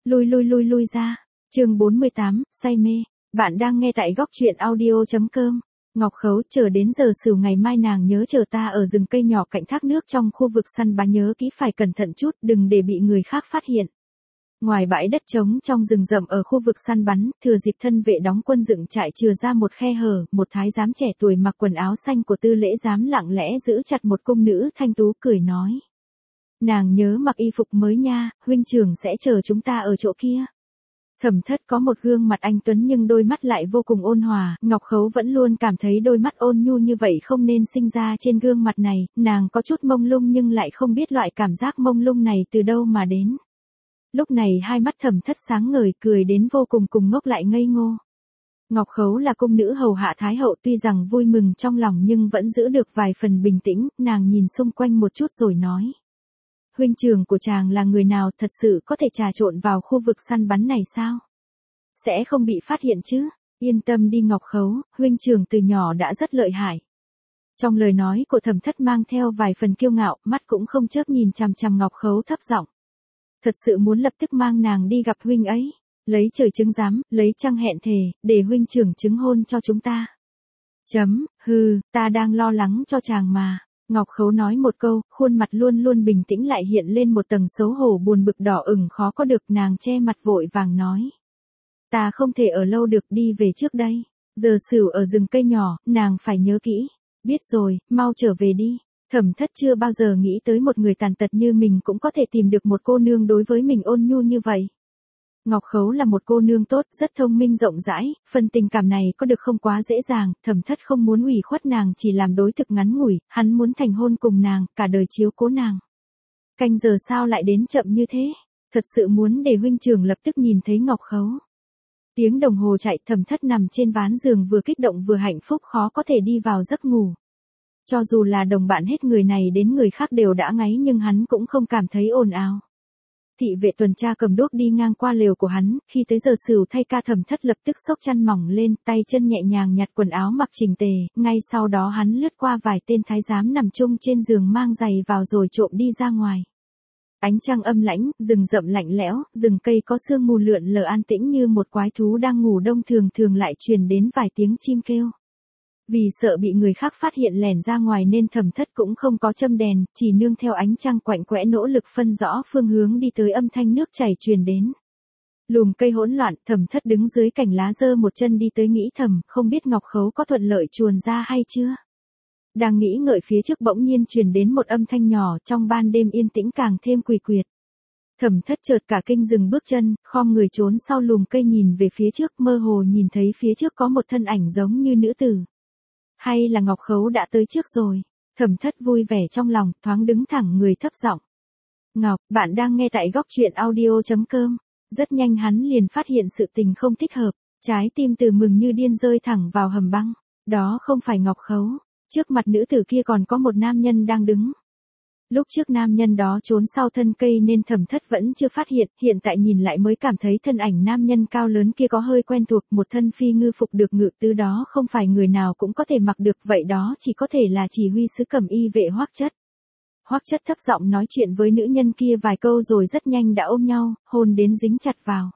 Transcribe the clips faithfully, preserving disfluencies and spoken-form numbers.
Lui lui lui lui ra. Chương bốn mươi tám, say mê. Bạn đang nghe tại góc truyện audio chấm com. Ngọc Khấu, chờ đến giờ Sửu ngày mai nàng nhớ chờ ta ở rừng cây nhỏ cạnh thác nước trong khu vực săn bắn, nhớ kỹ phải cẩn thận chút, đừng để bị người khác phát hiện. Ngoài bãi đất trống trong rừng rậm ở khu vực săn bắn, thừa dịp thân vệ đóng quân dựng trại chừa ra một khe hở, một thái giám trẻ tuổi mặc quần áo xanh của tư lễ giám lặng lẽ giữ chặt một cung nữ thanh tú cười nói. Nàng nhớ mặc y phục mới nha, huynh trưởng sẽ chờ chúng ta ở chỗ kia. Thẩm Thất có một gương mặt anh tuấn nhưng đôi mắt lại vô cùng ôn hòa, Ngọc Khấu vẫn luôn cảm thấy đôi mắt ôn nhu như vậy không nên sinh ra trên gương mặt này, nàng có chút mông lung nhưng lại không biết loại cảm giác mông lung này từ đâu mà đến. Lúc này hai mắt Thẩm Thất sáng ngời, cười đến vô cùng cùng ngốc lại ngây ngô. Ngọc Khấu là cung nữ hầu hạ Thái hậu, tuy rằng vui mừng trong lòng nhưng vẫn giữ được vài phần bình tĩnh, nàng nhìn xung quanh một chút rồi nói. Huynh trưởng của chàng là người nào, thật sự có thể trà trộn vào khu vực săn bắn này sao? Sẽ không bị phát hiện chứ? Yên tâm đi Ngọc Khấu, huynh trưởng từ nhỏ đã rất lợi hại. Trong lời nói của Thẩm Thất mang theo vài phần kiêu ngạo, mắt cũng không chớp nhìn chằm chằm Ngọc Khấu thấp giọng. Thật sự muốn lập tức mang nàng đi gặp huynh ấy, lấy trời chứng giám, lấy trăng hẹn thề, để huynh trưởng chứng hôn cho chúng ta. Chấm, hừ, ta đang lo lắng cho chàng mà. Ngọc Khấu nói một câu, khuôn mặt luôn luôn bình tĩnh lại hiện lên một tầng xấu hổ buồn bực đỏ ửng khó có được, nàng che mặt vội vàng nói. Ta không thể ở lâu được, đi về trước đây. Giờ Sửu ở rừng cây nhỏ, nàng phải nhớ kỹ. Biết rồi, mau trở về đi. Thẩm Thất chưa bao giờ nghĩ tới một người tàn tật như mình cũng có thể tìm được một cô nương đối với mình ôn nhu như vậy. Ngọc Khấu là một cô nương tốt, rất thông minh rộng rãi, phần tình cảm này có được không quá dễ dàng, Thẩm Thất không muốn ủy khuất nàng chỉ làm đối thực ngắn ngủi, hắn muốn thành hôn cùng nàng, cả đời chiếu cố nàng. Canh giờ sao lại đến chậm như thế? Thật sự muốn để huynh trưởng lập tức nhìn thấy Ngọc Khấu. Tiếng đồng hồ chạy, Thẩm Thất nằm trên ván giường vừa kích động vừa hạnh phúc khó có thể đi vào giấc ngủ. Cho dù là đồng bạn hết người này đến người khác đều đã ngáy nhưng hắn cũng không cảm thấy ồn ào. Thị vệ tuần tra cầm đuốc đi ngang qua lều của hắn, khi tới giờ Sửu thay ca Thẩm Thất lập tức xốc chăn mỏng lên, tay chân nhẹ nhàng nhặt quần áo mặc chỉnh tề, ngay sau đó hắn lướt qua vài tên thái giám nằm chung trên giường mang giày vào rồi trộm đi ra ngoài. Ánh trăng âm lãnh, rừng rậm lạnh lẽo, rừng cây có sương mù lượn lờ an tĩnh như một quái thú đang ngủ đông, thường thường lại truyền đến vài tiếng chim kêu. Vì sợ bị người khác phát hiện lẻn ra ngoài nên Thẩm Thất cũng không có châm đèn, chỉ nương theo ánh trăng quạnh quẽ nỗ lực phân rõ phương hướng đi tới âm thanh nước chảy truyền đến. Lùm cây hỗn loạn, Thẩm Thất đứng dưới cành lá giơ một chân đi tới nghĩ thầm, không biết Ngọc Khấu có thuận lợi chuồn ra hay chưa. Đang nghĩ ngợi phía trước bỗng nhiên truyền đến một âm thanh nhỏ, trong ban đêm yên tĩnh càng thêm quỷ quyệt. Thẩm Thất chợt cả kinh dừng bước chân, khom người trốn sau lùm cây nhìn về phía trước, mơ hồ nhìn thấy phía trước có một thân ảnh giống như nữ tử. Hay là Ngọc Khấu đã tới trước rồi? Thẩm Thất vui vẻ trong lòng, thoáng đứng thẳng người thấp giọng. Ngọc, bạn đang nghe tại góc truyện audio chấm com. Rất nhanh hắn liền phát hiện sự tình không thích hợp, trái tim từ mừng như điên rơi thẳng vào hầm băng. Đó không phải Ngọc Khấu, trước mặt nữ tử kia còn có một nam nhân đang đứng. Lúc trước nam nhân đó trốn sau thân cây nên Thẩm Thất vẫn chưa phát hiện, hiện tại nhìn lại mới cảm thấy thân ảnh nam nhân cao lớn kia có hơi quen thuộc, một thân phi ngư phục được ngự tứ đó không phải người nào cũng có thể mặc được, vậy đó chỉ có thể là chỉ huy sứ Cẩm Y vệ Hoắc Chất. Hoắc Chất thấp giọng nói chuyện với nữ nhân kia vài câu rồi rất nhanh đã ôm nhau, hôn đến dính chặt vào.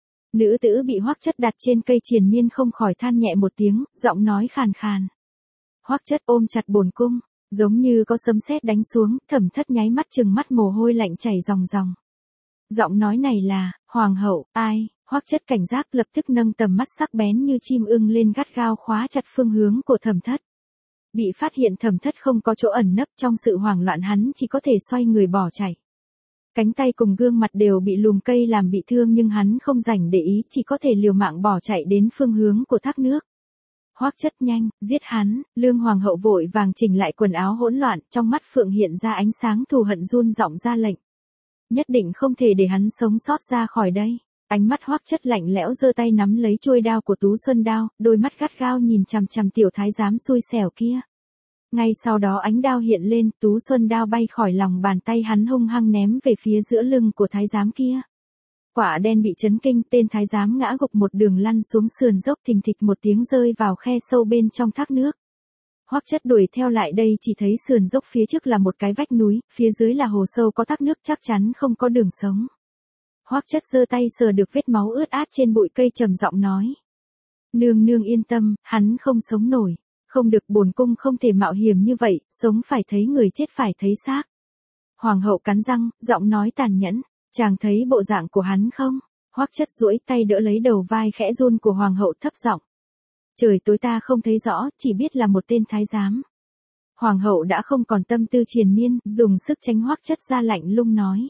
Nữ tử bị Hoắc Chất đặt trên cây triền miên không khỏi than nhẹ một tiếng, giọng nói khàn khàn. Hoắc Chất ôm chặt bồn cung. Giống như có sấm sét đánh xuống, Thẩm Thất nháy mắt chừng mắt mồ hôi lạnh chảy ròng ròng. Giọng nói này là, hoàng hậu, ai? Hoắc Chất cảnh giác lập tức nâng tầm mắt sắc bén như chim ưng lên gắt gao khóa chặt phương hướng của Thẩm Thất. Bị phát hiện Thẩm Thất không có chỗ ẩn nấp, trong sự hoảng loạn hắn chỉ có thể xoay người bỏ chạy. Cánh tay cùng gương mặt đều bị lùm cây làm bị thương nhưng hắn không rảnh để ý, chỉ có thể liều mạng bỏ chạy đến phương hướng của thác nước. Hoắc Chất nhanh, giết hắn, Lương hoàng hậu vội vàng chỉnh lại quần áo hỗn loạn, trong mắt phượng hiện ra ánh sáng thù hận run giọng ra lệnh. Nhất định không thể để hắn sống sót ra khỏi đây. Ánh mắt Hoắc Chất lạnh lẽo giơ tay nắm lấy chuôi đao của Tú Xuân đao, đôi mắt gắt gao nhìn chằm chằm tiểu thái giám xui xẻo kia. Ngay sau đó ánh đao hiện lên, Tú Xuân đao bay khỏi lòng bàn tay hắn hung hăng ném về phía giữa lưng của thái giám kia. Quả đen bị chấn kinh, tên thái giám ngã gục một đường lăn xuống sườn dốc, thình thịch một tiếng rơi vào khe sâu bên trong thác nước. Hoắc Chất đuổi theo lại đây chỉ thấy sườn dốc phía trước là một cái vách núi, phía dưới là hồ sâu có thác nước, chắc chắn không có đường sống. Hoắc Chất giơ tay sờ được vết máu ướt át trên bụi cây trầm giọng nói. Nương nương yên tâm, hắn không sống nổi. Không được, bổn cung không thể mạo hiểm như vậy, sống phải thấy người chết phải thấy xác. Hoàng hậu cắn răng, giọng nói tàn nhẫn. Chàng thấy bộ dạng của hắn không? Hoắc Chất duỗi tay đỡ lấy đầu vai khẽ run của hoàng hậu thấp giọng. Trời tối ta không thấy rõ, chỉ biết là một tên thái giám. Hoàng hậu đã không còn tâm tư triền miên, dùng sức tránh Hoắc Chất ra, lạnh lùng nói.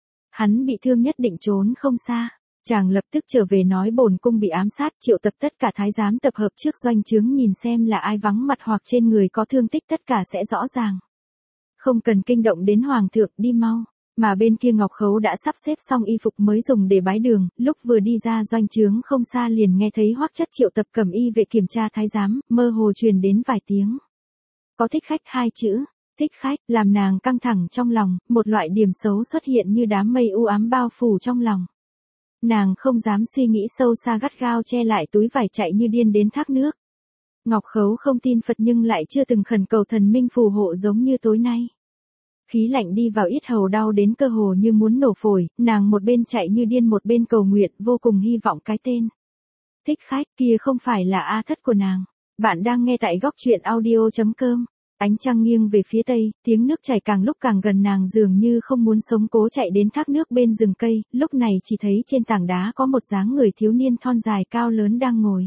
Hắn bị thương nhất định trốn không xa. Chàng lập tức trở về nói bổn cung bị ám sát, triệu tập tất cả thái giám tập hợp trước doanh trướng nhìn xem là ai vắng mặt hoặc trên người có thương tích, tất cả sẽ rõ ràng. Không cần kinh động đến hoàng thượng, đi mau. Mà bên kia Ngọc Khấu đã sắp xếp xong y phục mới dùng để bái đường, lúc vừa đi ra doanh trướng không xa liền nghe thấy Hoắc Chất triệu tập cẩm y vệ kiểm tra thái giám, mơ hồ truyền đến vài tiếng. Có thích khách hai chữ, thích khách, làm nàng căng thẳng trong lòng, một loại điểm xấu xuất hiện như đám mây u ám bao phủ trong lòng. Nàng không dám suy nghĩ sâu xa, gắt gao che lại túi vải chạy như điên đến thác nước. Ngọc Khấu không tin Phật nhưng lại chưa từng khẩn cầu thần minh phù hộ giống như tối nay. Khí lạnh đi vào yết hầu, đau đến cơ hồ như muốn nổ phổi, nàng một bên chạy như điên một bên cầu nguyện, vô cùng hy vọng cái tên thích khách kia không phải là A Thất của nàng. Bạn đang nghe tại góc truyện audio chấm com. Ánh trăng nghiêng về phía tây, tiếng nước chảy càng lúc càng gần, nàng dường như không muốn sống cố chạy đến thác nước bên rừng cây, lúc này chỉ thấy trên tảng đá có một dáng người thiếu niên thon dài cao lớn đang ngồi.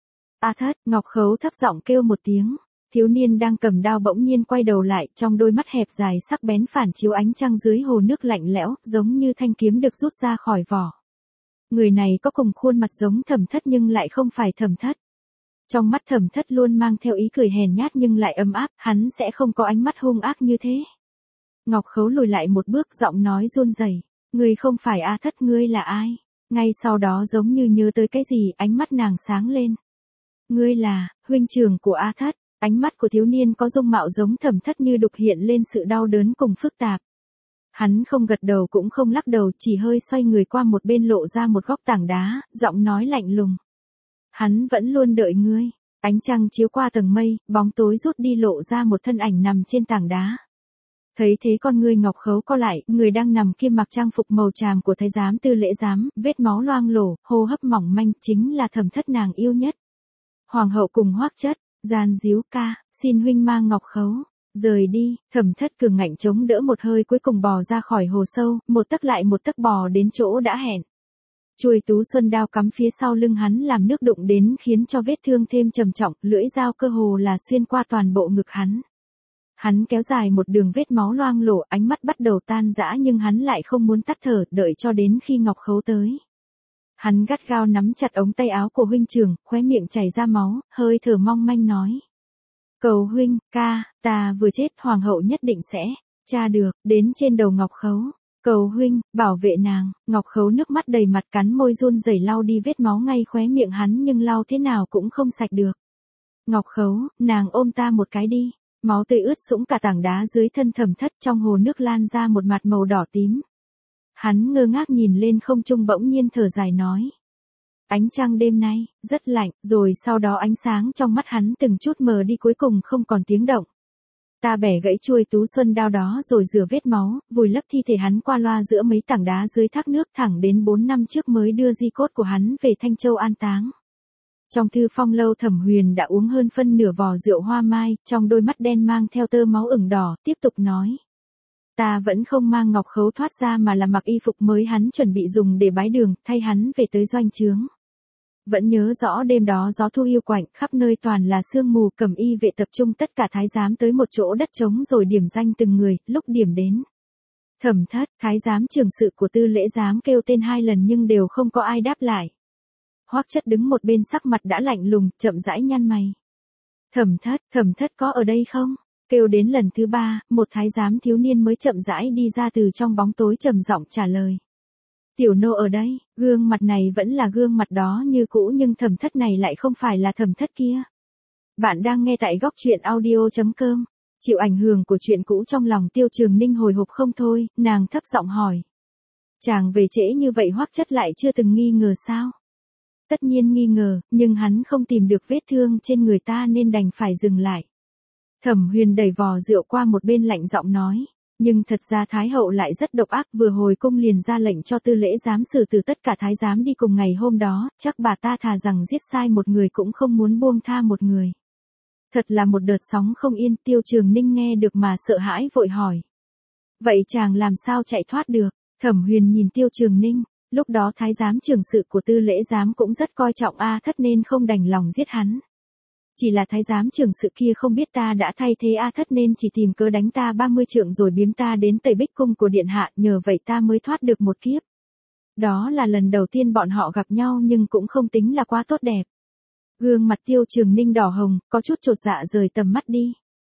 A Thất, Ngọc Khấu thấp giọng kêu một tiếng. Thiếu niên đang cầm đao bỗng nhiên quay đầu lại, trong đôi mắt hẹp dài sắc bén phản chiếu ánh trăng dưới hồ nước lạnh lẽo, giống như thanh kiếm được rút ra khỏi vỏ. Người này có cùng khuôn mặt giống Thẩm Thất nhưng lại không phải Thẩm Thất. Trong mắt Thẩm Thất luôn mang theo ý cười hèn nhát nhưng lại ấm áp, hắn sẽ không có ánh mắt hung ác như thế. Ngọc Khấu lùi lại một bước, giọng nói run rẩy, "Ngươi không phải A Thất, ngươi là ai?" Ngay sau đó giống như nhớ tới cái gì, ánh mắt nàng sáng lên. "Ngươi là huynh trưởng của A Thất." Ánh mắt của thiếu niên có dung mạo giống Thẩm Thất như đục hiện lên sự đau đớn cùng phức tạp. Hắn không gật đầu cũng không lắc đầu, chỉ hơi xoay người qua một bên lộ ra một góc tảng đá, giọng nói lạnh lùng. Hắn vẫn luôn đợi ngươi. Ánh trăng chiếu qua tầng mây, bóng tối rút đi lộ ra một thân ảnh nằm trên tảng đá. Thấy thế con ngươi Ngọc Khấu co lại, người đang nằm kia mặc trang phục màu tràm của thái giám Tư Lễ giám, vết máu loang lổ, hô hấp mỏng manh, chính là Thẩm Thất nàng yêu nhất. Hoàng hậu cùng Hoắc Chất, gian díu ca, xin huynh mang Ngọc Khấu rời đi. Thẩm Thất cường ngạnh chống đỡ một hơi, cuối cùng bò ra khỏi hồ sâu, một tấc lại một tấc bò đến chỗ đã hẹn. Chuôi tú xuân đao cắm phía sau lưng hắn làm nước đụng đến khiến cho vết thương thêm trầm trọng, lưỡi dao cơ hồ là xuyên qua toàn bộ ngực hắn. Hắn kéo dài một đường vết máu loang lổ, ánh mắt bắt đầu tan rã nhưng hắn lại không muốn tắt thở, đợi cho đến khi Ngọc Khấu tới. Hắn gắt gao nắm chặt ống tay áo của huynh trưởng, khóe miệng chảy ra máu, hơi thở mong manh nói. Cầu huynh, ca, ta vừa chết, hoàng hậu nhất định sẽ tra được, đến trên đầu Ngọc Khấu. Cầu huynh, bảo vệ nàng. Ngọc Khấu nước mắt đầy mặt, cắn môi run rẩy lau đi vết máu ngay khóe miệng hắn nhưng lau thế nào cũng không sạch được. Ngọc Khấu, nàng ôm ta một cái đi. Máu tươi ướt sũng cả tảng đá dưới thân Thẩm Thất, trong hồ nước lan ra một mặt màu đỏ tím. Hắn ngơ ngác nhìn lên không trung, bỗng nhiên thở dài nói. Ánh trăng đêm nay, rất lạnh, rồi sau đó ánh sáng trong mắt hắn từng chút mờ đi, cuối cùng không còn tiếng động. Ta bẻ gãy chuôi tú xuân đao đó rồi rửa vết máu, vùi lấp thi thể hắn qua loa giữa mấy tảng đá dưới thác nước, thẳng đến bốn năm trước mới đưa di cốt của hắn về Thanh Châu an táng. Trong thư phong lâu, Thẩm Huyền đã uống hơn phân nửa vò rượu hoa mai, trong đôi mắt đen mang theo tơ máu ửng đỏ, tiếp tục nói. Ta vẫn không mang Ngọc Khấu thoát ra mà là mặc y phục mới hắn chuẩn bị dùng để bái đường, thay hắn về tới doanh trướng. Vẫn nhớ rõ đêm đó gió thu hiu quạnh, khắp nơi toàn là sương mù, cẩm y vệ tập trung tất cả thái giám tới một chỗ đất trống rồi điểm danh từng người, lúc điểm đến. Thẩm Thất, thái giám trưởng sự của Tư Lễ giám kêu tên hai lần nhưng đều không có ai đáp lại. Hoắc Chất đứng một bên sắc mặt đã lạnh lùng, chậm rãi nhăn mày. Thẩm Thất, Thẩm Thất có ở đây không? Kêu đến lần thứ ba, một thái giám thiếu niên mới chậm rãi đi ra từ trong bóng tối, trầm giọng trả lời. Tiểu nô ở đây. Gương mặt này vẫn là gương mặt đó như cũ nhưng Thẩm Thất này lại không phải là Thẩm Thất kia. Bạn đang nghe tại góc truyện audio chấm com. Chịu ảnh hưởng của chuyện cũ, trong lòng Tiêu Trường Ninh hồi hộp không thôi, nàng thấp giọng hỏi. Chàng về trễ như vậy Hoắc Chất lại chưa từng nghi ngờ sao? Tất nhiên nghi ngờ, nhưng hắn không tìm được vết thương trên người ta nên đành phải dừng lại. Thẩm Huyền đẩy vò rượu qua một bên, lạnh giọng nói. Nhưng thật ra Thái hậu lại rất độc ác, vừa hồi cung liền ra lệnh cho tư lễ giám xử từ tất cả thái giám đi cùng ngày hôm đó, chắc bà ta thà rằng giết sai một người cũng không muốn buông tha một người. Thật là một đợt sóng không yên. Tiêu Trường Ninh nghe được mà sợ hãi vội hỏi. Vậy chàng làm sao chạy thoát được? Thẩm Huyền nhìn Tiêu Trường Ninh, lúc đó thái giám trưởng sự của tư lễ giám cũng rất coi trọng A Thất nên không đành lòng giết hắn. Chỉ là thái giám trưởng sự kia không biết ta đã thay thế A Thất nên chỉ tìm cớ đánh ta ba mươi trượng rồi biếm ta đến Tây Bích cung của điện hạ, nhờ vậy ta mới thoát được một kiếp. Đó là lần đầu tiên bọn họ gặp nhau nhưng cũng không tính là quá tốt đẹp. Gương mặt Tiêu Trường Ninh đỏ hồng, có chút chột dạ rời tầm mắt đi.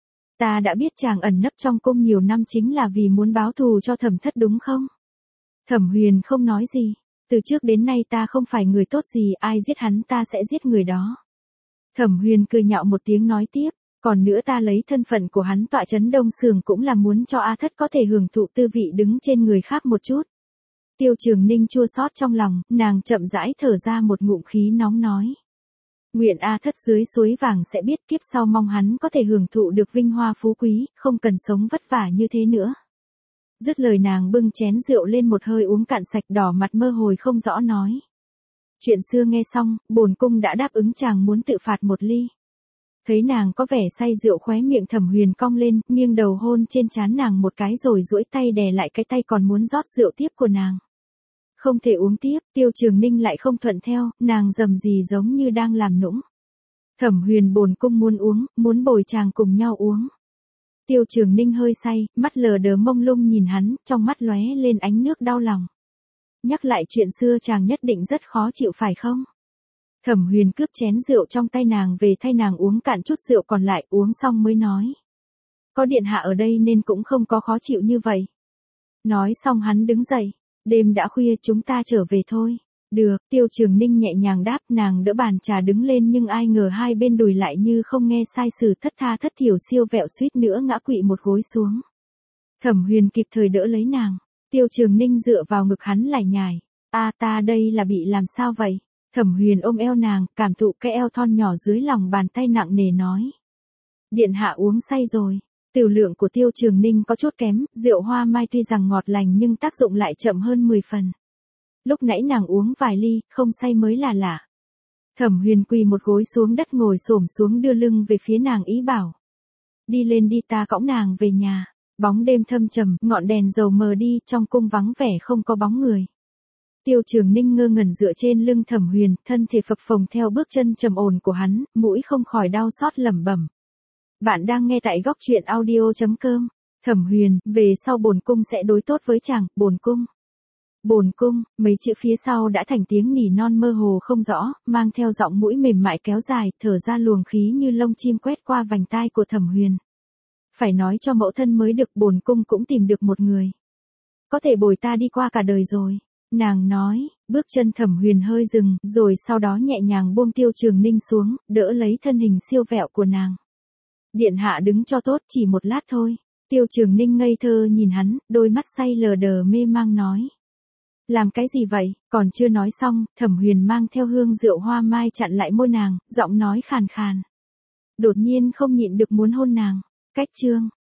Ta đã biết chàng ẩn nấp trong cung nhiều năm chính là vì muốn báo thù cho Thẩm Thất đúng không? Thẩm Huyền không nói gì. Từ trước đến nay ta không phải người tốt gì, ai giết hắn ta sẽ giết người đó. Thẩm Huyền cười nhạo một tiếng nói tiếp, còn nữa ta lấy thân phận của hắn tọa chấn Đông Sường cũng là muốn cho A Thất có thể hưởng thụ tư vị đứng trên người khác một chút. Tiêu Trường Ninh chua xót trong lòng, nàng chậm rãi thở ra một ngụm khí nóng nói. Nguyện A Thất dưới suối vàng sẽ biết kiếp sau mong hắn có thể hưởng thụ được vinh hoa phú quý, không cần sống vất vả như thế nữa. Dứt lời nàng bưng chén rượu lên một hơi uống cạn sạch, đỏ mặt mơ hồi không rõ nói. Chuyện xưa nghe xong, bổn cung đã đáp ứng chàng muốn tự phạt một ly. Thấy nàng có vẻ say rượu, khóe miệng Thẩm Huyền cong lên, nghiêng đầu hôn trên trán nàng một cái rồi duỗi tay đè lại cái tay còn muốn rót rượu tiếp của nàng. Không thể uống tiếp. Tiêu Trường Ninh lại không thuận theo, nàng rầm rì giống như đang làm nũng. Thẩm Huyền, bổn cung muốn uống, muốn bồi chàng cùng nhau uống. Tiêu Trường Ninh hơi say, mắt lờ đờ mông lung nhìn hắn, trong mắt lóe lên ánh nước đau lòng. Nhắc lại chuyện xưa chàng nhất định rất khó chịu phải không? Thẩm Huyền cướp chén rượu trong tay nàng về thay nàng uống cạn chút rượu còn lại, uống xong mới nói. Có điện hạ ở đây nên cũng không có khó chịu như vậy. Nói xong hắn đứng dậy. Đêm đã khuya, chúng ta trở về thôi. Được. Tiêu Trường Ninh nhẹ nhàng đáp, nàng đỡ bàn trà đứng lên nhưng ai ngờ hai bên đùi lại như không nghe sai sử, thất tha thất thiểu siêu vẹo suýt nữa ngã quỵ một gối xuống. Thẩm Huyền kịp thời đỡ lấy nàng. Tiêu Trường Ninh dựa vào ngực hắn lải nhải. A ta đây là bị làm sao vậy? Thẩm Huyền ôm eo nàng, cảm thụ cái eo thon nhỏ dưới lòng bàn tay nặng nề nói. Điện hạ uống say rồi. Tiểu lượng của Tiêu Trường Ninh có chút kém, rượu hoa mai tuy rằng ngọt lành nhưng tác dụng lại chậm hơn mười phần. Lúc nãy nàng uống vài ly, không say mới là lạ. Thẩm Huyền quỳ một gối xuống đất ngồi xổm xuống đưa lưng về phía nàng ý bảo. Đi lên đi, ta cõng nàng về nhà. Bóng đêm thâm trầm, ngọn đèn dầu mờ đi, trong cung vắng vẻ không có bóng người. Tiêu Trường Ninh ngơ ngẩn dựa trên lưng Thẩm Huyền, thân thể phập phồng theo bước chân trầm ổn của hắn, mũi không khỏi đau xót lẩm bẩm. Bạn đang nghe tại góc truyện audio chấm com. Thẩm Huyền, về sau bổn cung sẽ đối tốt với chàng. Bổn cung. Bổn cung, mấy chữ phía sau đã thành tiếng nỉ non mơ hồ không rõ, mang theo giọng mũi mềm mại kéo dài, thở ra luồng khí như lông chim quét qua vành tai của Thẩm Huyền. Phải nói cho mẫu thân mới được, bổn cung cũng tìm được một người. Có thể bồi ta đi qua cả đời rồi. Nàng nói, bước chân Thẩm Huyền hơi dừng, rồi sau đó nhẹ nhàng buông Tiêu Trường Ninh xuống, đỡ lấy thân hình siêu vẹo của nàng. Điện hạ đứng cho tốt, chỉ một lát thôi. Tiêu Trường Ninh ngây thơ nhìn hắn, đôi mắt say lờ đờ mê mang nói. Làm cái gì vậy? Còn chưa nói xong, Thẩm Huyền mang theo hương rượu hoa mai chặn lại môi nàng, giọng nói khàn khàn. Đột nhiên không nhịn được muốn hôn nàng. Cách chương.